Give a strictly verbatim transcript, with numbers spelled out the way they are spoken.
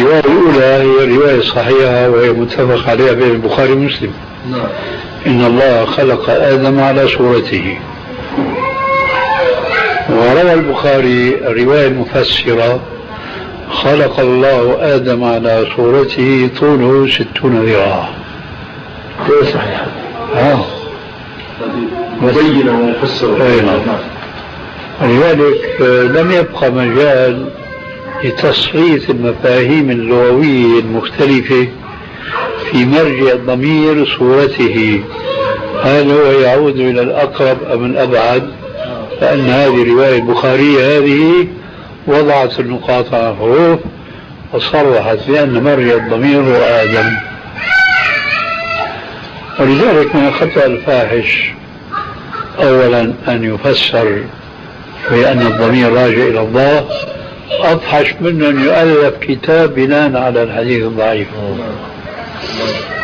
الرواية الأولى هي رواية صحيحة وهي متفق عليها بين البخاري ومسلم. نعم. إن الله خلق آدم على صورته. وروى البخاري الرواية المفسرة خلق الله آدم على صورته طوله ستون ذراعا. غير صحيح. آه. مبين ومفسر. لذلك لم يبقى مجال لتصحيح المفاهيم اللغوية المختلفة في مرجع الضمير صورته، هل هو يعود إلى الأقرب أم الأبعد؟ فإن هذه الرواية البخارية هذه وضعت النقاط على الحروف وصرحت بأن مرجع الضمير هو آدم. ولذلك من الخطأ الفاحش أولا أن يفسر بأن الضمير راجع إلى الله، أفحش منه أن يؤلف كتاب بناء على الحديث الضعيف.